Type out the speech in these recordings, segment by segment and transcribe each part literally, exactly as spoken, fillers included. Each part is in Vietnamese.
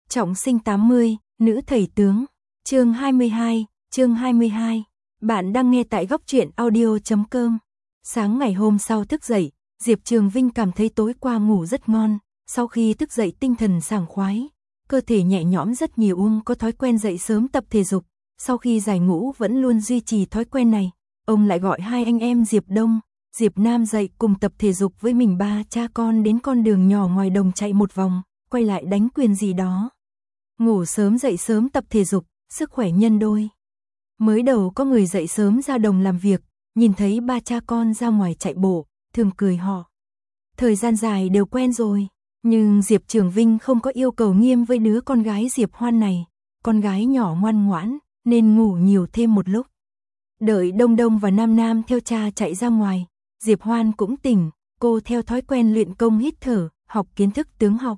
Trọng sinh tám mươi, nữ thầy tướng. Chương hai mươi hai, chương hai mươi hai. Bạn đang nghe tại góc truyện audio chấm com. Sáng ngày hôm sau thức dậy, Diệp Trường Vinh cảm thấy tối qua ngủ rất ngon, sau khi thức dậy tinh thần sảng khoái, cơ thể nhẹ nhõm rất nhiều. Ông có thói quen dậy sớm tập thể dục, sau khi giải ngũ vẫn luôn duy trì thói quen này. Ông lại gọi hai anh em Diệp Đông, Diệp Nam dậy cùng tập thể dục với mình. Ba cha con đến con đường nhỏ ngoài đồng chạy một vòng, quay lại đánh quyền gì đó. Ngủ sớm dậy sớm tập thể dục, sức khỏe nhân đôi. Mới đầu có người dậy sớm ra đồng làm việc, nhìn thấy ba cha con ra ngoài chạy bộ, thường cười họ. Thời gian dài đều quen rồi, nhưng Diệp Trường Vinh không có yêu cầu nghiêm với đứa con gái Diệp Hoan này. Con gái nhỏ ngoan ngoãn, nên ngủ nhiều thêm một lúc. Đợi Đông Đông và Nam Nam theo cha chạy ra ngoài, Diệp Hoan cũng tỉnh, cô theo thói quen luyện công hít thở, học kiến thức tướng học.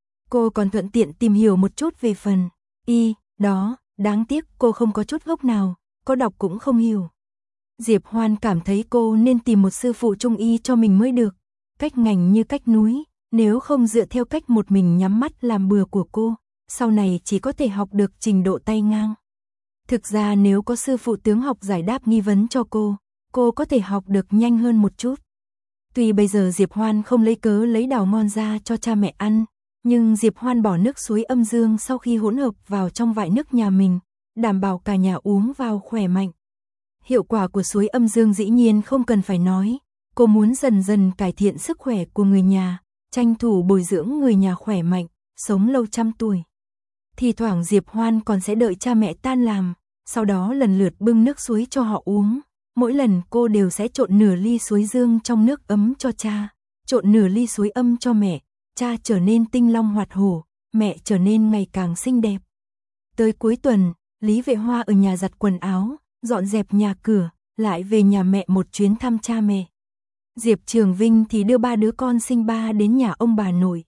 Cô còn thuận tiện tìm hiểu một chút về phần y đó, đáng tiếc cô không có chút gốc nào, có đọc cũng không hiểu. Diệp Hoan cảm thấy cô nên tìm một sư phụ trung y cho mình mới được, cách ngành như cách núi, nếu không dựa theo cách một mình nhắm mắt làm bừa của cô, sau này chỉ có thể học được trình độ tay ngang. Thực ra nếu có sư phụ tướng học giải đáp nghi vấn cho cô, cô có thể học được nhanh hơn một chút. Tuy bây giờ Diệp Hoan không lấy cớ lấy đào ngon ra cho cha mẹ ăn, nhưng Diệp Hoan bỏ nước suối âm dương sau khi hỗn hợp vào trong vại nước nhà mình, đảm bảo cả nhà uống vào khỏe mạnh. Hiệu quả của suối âm dương dĩ nhiên không cần phải nói, cô muốn dần dần cải thiện sức khỏe của người nhà, tranh thủ bồi dưỡng người nhà khỏe mạnh, sống lâu trăm tuổi. Thì thoảng Diệp Hoan còn sẽ đợi cha mẹ tan làm, sau đó lần lượt bưng nước suối cho họ uống. Mỗi lần cô đều sẽ trộn nửa ly suối dương trong nước ấm cho cha, trộn nửa ly suối âm cho mẹ. Cha trở nên tinh long hoạt hổ, mẹ trở nên ngày càng xinh đẹp. Tới cuối tuần, Lý Vệ Hoa ở nhà giặt quần áo, dọn dẹp nhà cửa, lại về nhà mẹ một chuyến thăm cha mẹ. Diệp Trường Vinh thì đưa ba đứa con sinh ba đến nhà ông bà nội.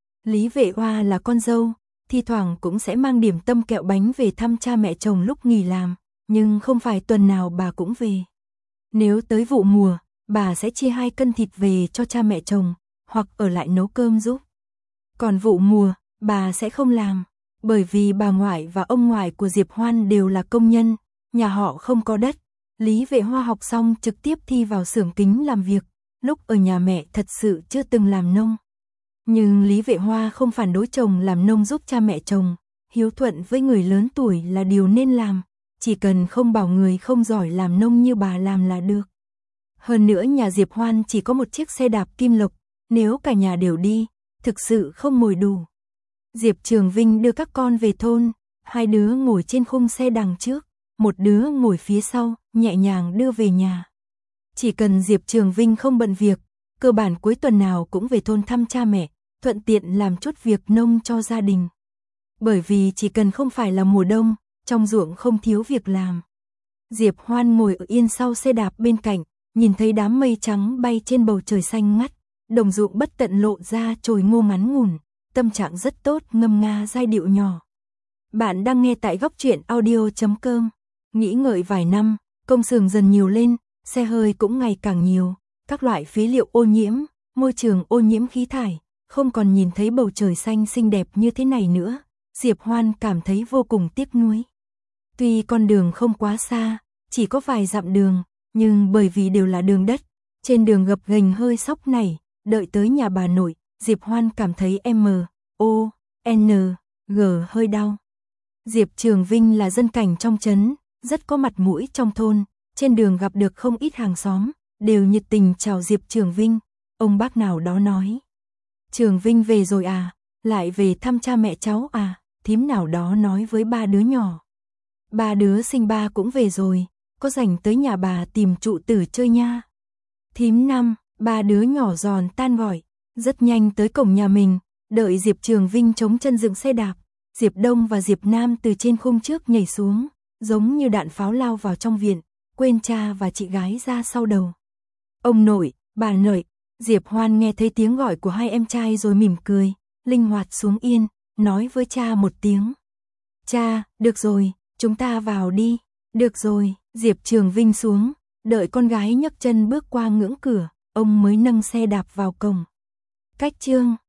Lý Vệ Hoa là con dâu, thi thoảng cũng sẽ mang điểm tâm kẹo bánh về thăm cha mẹ chồng lúc nghỉ làm, nhưng không phải tuần nào bà cũng về. Nếu tới vụ mùa, bà sẽ chia hai cân thịt về cho cha mẹ chồng, hoặc ở lại nấu cơm giúp. Còn vụ mùa, bà sẽ không làm, bởi vì bà ngoại và ông ngoại của Diệp Hoan đều là công nhân, nhà họ không có đất. Lý Vệ Hoa học xong trực tiếp thi vào xưởng kính làm việc, lúc ở nhà mẹ thật sự chưa từng làm nông. Nhưng Lý Vệ Hoa không phản đối chồng làm nông giúp cha mẹ chồng, hiếu thuận với người lớn tuổi là điều nên làm, chỉ cần không bảo người không giỏi làm nông như bà làm là được. Hơn nữa nhà Diệp Hoan chỉ có một chiếc xe đạp kim lộc, nếu cả nhà đều đi, thực sự không ngồi đủ. Diệp Trường Vinh đưa các con về thôn, hai đứa ngồi trên khung xe đằng trước, một đứa ngồi phía sau, nhẹ nhàng đưa về nhà. Chỉ cần Diệp Trường Vinh không bận việc, cơ bản cuối tuần nào cũng về thôn thăm cha mẹ, thuận tiện làm chút việc nông cho gia đình. Bởi vì chỉ cần không phải là mùa đông, trong ruộng không thiếu việc làm. Diệp Hoan ngồi ở yên sau xe đạp bên cạnh, nhìn thấy đám mây trắng bay trên bầu trời xanh ngắt, đồng ruộng bất tận lộ ra chồi ngô ngắn ngủn, tâm trạng rất tốt, ngâm nga giai điệu nhỏ. Bạn đang nghe tại góc truyện audio chấm com. Nghĩ ngợi vài năm, công xưởng dần nhiều lên, xe hơi cũng ngày càng nhiều, các loại phế liệu ô nhiễm, môi trường ô nhiễm khí thải, không còn nhìn thấy bầu trời xanh xinh đẹp như thế này nữa. Diệp Hoan cảm thấy vô cùng tiếc nuối. Tuy con đường không quá xa, chỉ có vài dặm đường, nhưng bởi vì đều là đường đất, trên đường gập ghềnh hơi sóc nảy, đợi tới nhà bà nội, Diệp Hoan cảm thấy M, O, N, G hơi đau. Diệp Trường Vinh là dân cảnh trong trấn, rất có mặt mũi trong thôn, trên đường gặp được không ít hàng xóm, đều nhiệt tình chào Diệp Trường Vinh. Ông bác nào đó nói: Trường Vinh về rồi à, lại về thăm cha mẹ cháu à, thím nào đó nói với ba đứa nhỏ. Ba đứa sinh ba cũng về rồi, có rảnh tới nhà bà tìm trụ tử chơi nha. Thím năm, ba đứa nhỏ giòn tan gọi, rất nhanh tới cổng nhà mình, đợi Diệp Trường Vinh chống chân dựng xe đạp, Diệp Đông và Diệp Nam từ trên khung trước nhảy xuống, giống như đạn pháo lao vào trong viện, quên cha và chị gái ra sau đầu. Ông nội, bà nội, Diệp Hoan nghe thấy tiếng gọi của hai em trai rồi mỉm cười, linh hoạt xuống yên, nói với cha một tiếng. Cha, được rồi, chúng ta vào đi. Được rồi, Diệp Trường Vinh xuống, đợi con gái nhấc chân bước qua ngưỡng cửa, ông mới nâng xe đạp vào cổng. Cách chương